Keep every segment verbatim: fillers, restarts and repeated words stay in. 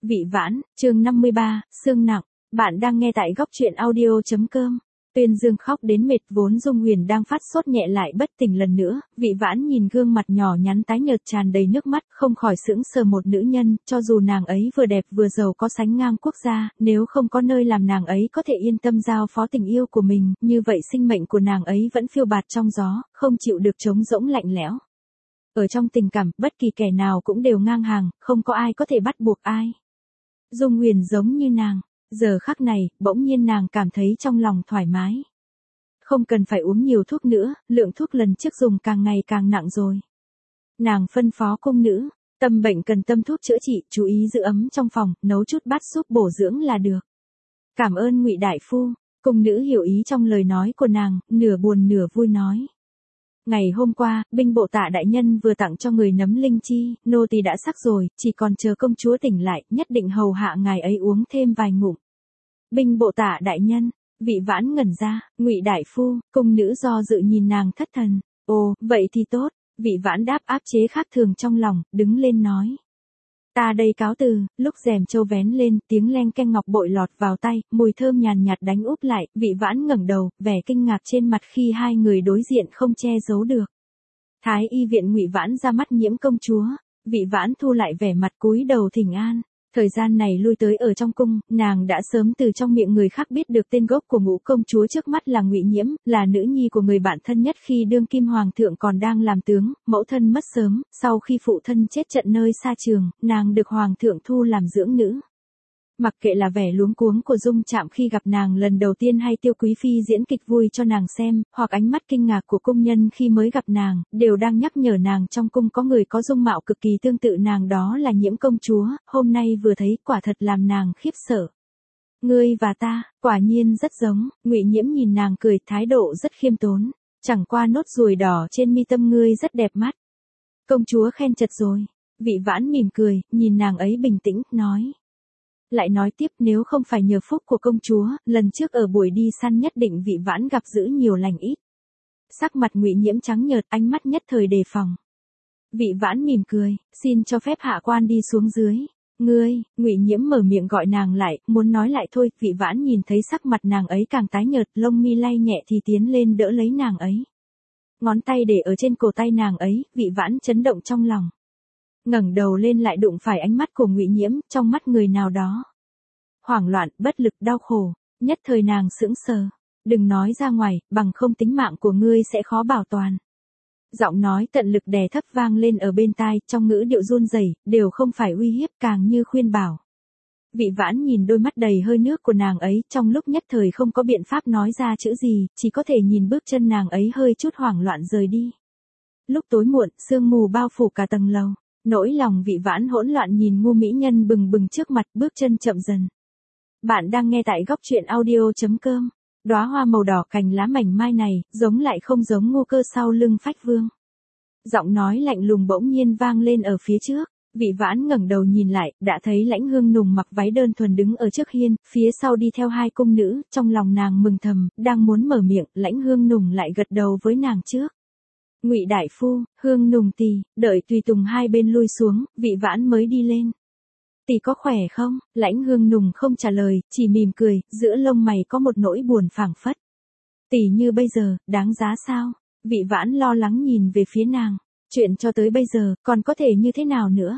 Vị Vãn, chương năm mươi ba, Sương Nặng. Bạn đang nghe tại góc truyện audio chấm com. Tuyên Dương khóc đến mệt, vốn Dung Huyền đang phát sốt nhẹ lại bất tỉnh lần nữa. Vị Vãn nhìn gương mặt nhỏ nhắn tái nhợt tràn đầy nước mắt, không khỏi sững sờ. Một nữ nhân, cho dù nàng ấy vừa đẹp vừa giàu có sánh ngang quốc gia, nếu không có nơi làm nàng ấy có thể yên tâm giao phó tình yêu của mình, như vậy sinh mệnh của nàng ấy vẫn phiêu bạt trong gió, không chịu được trống rỗng lạnh lẽo. Ở trong tình cảm, bất kỳ kẻ nào cũng đều ngang hàng, không có ai có thể bắt buộc ai. Dung Huyền giống như nàng, giờ khắc này, bỗng nhiên nàng cảm thấy trong lòng thoải mái. Không cần phải uống nhiều thuốc nữa, lượng thuốc lần trước dùng càng ngày càng nặng rồi. Nàng phân phó cung nữ, tâm bệnh cần tâm thuốc chữa trị, chú ý giữ ấm trong phòng, nấu chút bát súp bổ dưỡng là được. Cảm ơn Ngụy đại phu, cung nữ hiểu ý trong lời nói của nàng, nửa buồn nửa vui nói. Ngày hôm qua, binh bộ Tạ đại nhân vừa tặng cho người nấm linh chi, nô tỳ đã sắc rồi, chỉ còn chờ công chúa tỉnh lại, nhất định hầu hạ ngài ấy uống thêm vài ngụm. Binh bộ Tạ đại nhân, Vị Vãn ngẩn ra, Ngụy đại phu, cung nữ do dự nhìn nàng thất thần. Ồ, vậy thì tốt, Vị Vãn đáp áp chế khác thường trong lòng, đứng lên nói. Ta đây cáo từ. Lúc rèm châu vén lên, tiếng leng keng ngọc bội lọt vào tay, mùi thơm nhàn nhạt đánh úp lại, Vị Vãn ngẩng đầu, vẻ kinh ngạc trên mặt khi hai người đối diện không che giấu được. Thái y viện Ngụy Vãn ra mắt Nhiễm công chúa, Vị Vãn thu lại vẻ mặt cúi đầu thỉnh an. Thời gian này lui tới ở trong cung, nàng đã sớm từ trong miệng người khác biết được tên gốc của Ngũ công chúa trước mắt là Ngụy Nhiễm, là nữ nhi của người bạn thân nhất khi đương kim hoàng thượng còn đang làm tướng, mẫu thân mất sớm, sau khi phụ thân chết trận nơi xa trường, nàng được hoàng thượng thu làm dưỡng nữ. Mặc kệ là vẻ luống cuống của Dung Trạm khi gặp nàng lần đầu tiên hay Tiêu Quý phi diễn kịch vui cho nàng xem, hoặc ánh mắt kinh ngạc của cung nhân khi mới gặp nàng, đều đang nhắc nhở nàng trong cung có người có dung mạo cực kỳ tương tự nàng, đó là Nhiễm công chúa, hôm nay vừa thấy quả thật làm nàng khiếp sợ. Ngươi và ta, quả nhiên rất giống, Ngụy Nhiễm nhìn nàng cười, thái độ rất khiêm tốn, chẳng qua nốt ruồi đỏ trên mi tâm ngươi rất đẹp mắt. Công chúa khen chật rồi. Vị Vãn mỉm cười, nhìn nàng ấy bình tĩnh, nói. Lại nói tiếp, nếu không phải nhờ phúc của công chúa, lần trước ở buổi đi săn nhất định Vị Vãn gặp dữ nhiều lành ít. Sắc mặt Ngụy Nhiễm trắng nhợt, ánh mắt nhất thời đề phòng. Vị Vãn mỉm cười, xin cho phép hạ quan đi xuống dưới. Ngươi, Ngụy Nhiễm mở miệng gọi nàng lại, muốn nói lại thôi, Vị Vãn nhìn thấy sắc mặt nàng ấy càng tái nhợt, lông mi lay nhẹ thì tiến lên đỡ lấy nàng ấy. Ngón tay để ở trên cổ tay nàng ấy, Vị Vãn chấn động trong lòng. Ngẩng đầu lên lại đụng phải ánh mắt của Ngụy Nhiễm, trong mắt người nào đó. Hoảng loạn, bất lực, đau khổ, nhất thời nàng sững sờ. Đừng nói ra ngoài, bằng không tính mạng của ngươi sẽ khó bảo toàn. Giọng nói tận lực đè thấp vang lên ở bên tai, trong ngữ điệu run rẩy, đều không phải uy hiếp càng như khuyên bảo. Vị Vãn nhìn đôi mắt đầy hơi nước của nàng ấy, trong lúc nhất thời không có biện pháp nói ra chữ gì, chỉ có thể nhìn bước chân nàng ấy hơi chút hoảng loạn rời đi. Lúc tối muộn, sương mù bao phủ cả tầng lầu. Nỗi lòng Vị Vãn hỗn loạn nhìn ngu mỹ nhân bừng bừng trước mặt, bước chân chậm dần. Bạn đang nghe tại góc truyện audio chấm com. Đóa hoa màu đỏ cành lá mảnh mai này, giống lại không giống ngu cơ sau lưng Phách Vương. Giọng nói lạnh lùng bỗng nhiên vang lên ở phía trước. Vị Vãn ngẩng đầu nhìn lại, đã thấy Lãnh Hương Nùng mặc váy đơn thuần đứng ở trước hiên, phía sau đi theo hai cung nữ, trong lòng nàng mừng thầm, đang muốn mở miệng, Lãnh Hương Nùng lại gật đầu với nàng trước. Ngụy đại phu, Hương Nùng tỷ, đợi tùy tùng hai bên lui xuống, Vị Vãn mới đi lên. Tỷ có khỏe không? Lãnh Hương Nùng không trả lời, chỉ mỉm cười, giữa lông mày có một nỗi buồn phảng phất. Tỷ như bây giờ, đáng giá sao? Vị Vãn lo lắng nhìn về phía nàng. Chuyện cho tới bây giờ, còn có thể như thế nào nữa?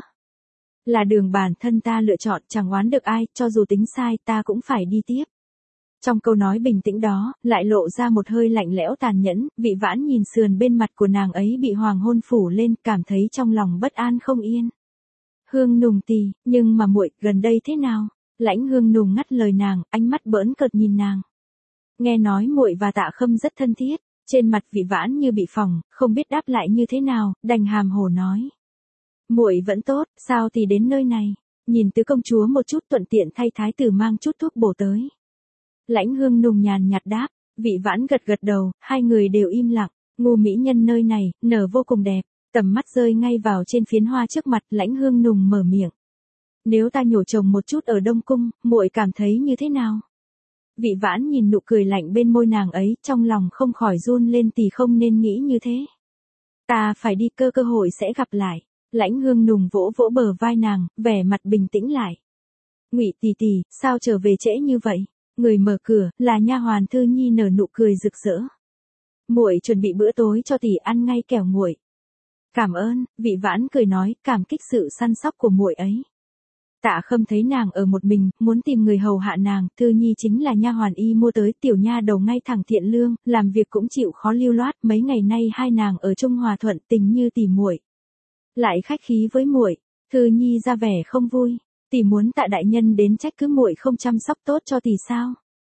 Là đường bản thân ta lựa chọn, chẳng oán được ai, cho dù tính sai ta cũng phải đi tiếp. Trong câu nói bình tĩnh đó, lại lộ ra một hơi lạnh lẽo tàn nhẫn, Vị Vãn nhìn sườn bên mặt của nàng ấy bị hoàng hôn phủ lên, cảm thấy trong lòng bất an không yên. Hương Nùng tỷ, nhưng mà muội gần đây thế nào? Lãnh Hương Nùng ngắt lời nàng, ánh mắt bỡn cợt nhìn nàng. Nghe nói muội và Tạ Khâm rất thân thiết, trên mặt Vị Vãn như bị phỏng, không biết đáp lại như thế nào, đành hàm hồ nói. Muội vẫn tốt, sao thì đến nơi này? Nhìn tứ công chúa một chút, thuận tiện thay thái tử mang chút thuốc bổ tới. Lãnh Hương Nùng nhàn nhạt đáp, Vị Vãn gật gật đầu, hai người đều im lặng, ngu mỹ nhân nơi này, nở vô cùng đẹp, tầm mắt rơi ngay vào trên phiến hoa trước mặt, Lãnh Hương Nùng mở miệng. Nếu ta nhổ trồng một chút ở Đông Cung, muội cảm thấy như thế nào? Vị Vãn nhìn nụ cười lạnh bên môi nàng ấy, trong lòng không khỏi run lên, tỷ không nên nghĩ như thế. Ta phải đi, cơ cơ hội sẽ gặp lại. Lãnh Hương Nùng vỗ vỗ bờ vai nàng, vẻ mặt bình tĩnh lại. Ngụy tỷ tỷ, sao trở về trễ như vậy? Người mở cửa là nha hoàn Thư Nhi nở nụ cười rực rỡ. Muội chuẩn bị bữa tối cho tỷ ăn ngay kẻo nguội. Cảm ơn, Vị Vãn cười nói, cảm kích sự săn sóc của muội ấy. Tạ Khâm thấy nàng ở một mình, muốn tìm người hầu hạ nàng, Thư Nhi chính là nha hoàn y mua tới, tiểu nha đầu ngay thẳng thiện lương, làm việc cũng chịu khó lưu loát, mấy ngày nay hai nàng ở chung hòa thuận, tình như tỉ muội. Lại khách khí với muội, Thư Nhi ra vẻ không vui, tỷ muốn Tạ đại nhân đến trách cứ muội không chăm sóc tốt cho tỷ sao?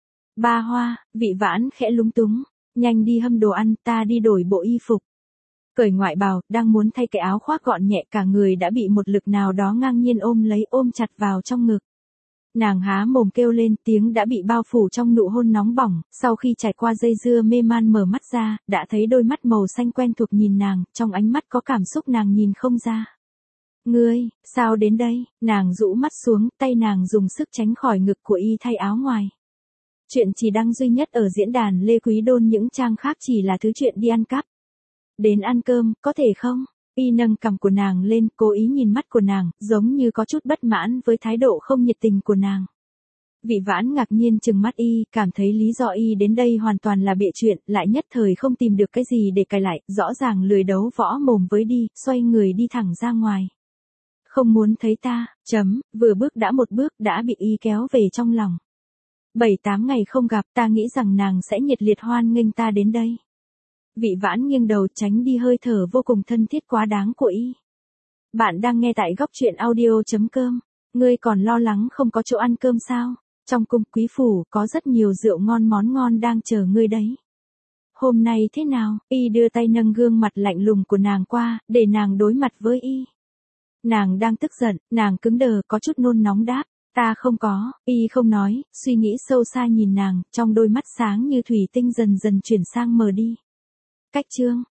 Ba Hoa, Vị Vãn khẽ lúng túng, nhanh đi hâm đồ ăn, ta đi đổi bộ y phục. Cởi ngoại bào, đang muốn thay cái áo khoác gọn nhẹ, cả người đã bị một lực nào đó ngang nhiên ôm lấy, ôm chặt vào trong ngực. Nàng há mồm kêu lên, tiếng đã bị bao phủ trong nụ hôn nóng bỏng, sau khi trải qua dây dưa mê man mở mắt ra, đã thấy đôi mắt màu xanh quen thuộc nhìn nàng, trong ánh mắt có cảm xúc nàng nhìn không ra. Ngươi, sao đến đây? Nàng rũ mắt xuống, tay nàng dùng sức tránh khỏi ngực của y thay áo ngoài. Chuyện chỉ đăng duy nhất ở diễn đàn Lê Quý Đôn, những trang khác chỉ là thứ chuyện đi ăn cắp. Đến ăn cơm, có thể không? Y nâng cằm của nàng lên, cố ý nhìn mắt của nàng, giống như có chút bất mãn với thái độ không nhiệt tình của nàng. Vị Vãn ngạc nhiên trừng mắt y, cảm thấy lý do y đến đây hoàn toàn là bịa chuyện, lại nhất thời không tìm được cái gì để cài lại, rõ ràng lười đấu võ mồm với đi, xoay người đi thẳng ra ngoài. Không muốn thấy ta, chấm, vừa bước đã một bước đã bị y kéo về trong lòng. Bảy tám ngày không gặp, ta nghĩ rằng nàng sẽ nhiệt liệt hoan nghênh ta đến đây. Vị Vãn nghiêng đầu tránh đi hơi thở vô cùng thân thiết quá đáng của y. Bạn đang nghe tại góc truyện audio chấm com. Ngươi còn lo lắng không có chỗ ăn cơm sao? Trong cung quý phủ có rất nhiều rượu ngon món ngon đang chờ ngươi đấy. Hôm nay thế nào? Y đưa tay nâng gương mặt lạnh lùng của nàng qua, để nàng đối mặt với y. Nàng đang tức giận, nàng cứng đờ có chút nôn nóng đáp. Ta không có, y không nói, suy nghĩ sâu xa nhìn nàng, trong đôi mắt sáng như thủy tinh dần dần chuyển sang mờ đi. Cách chương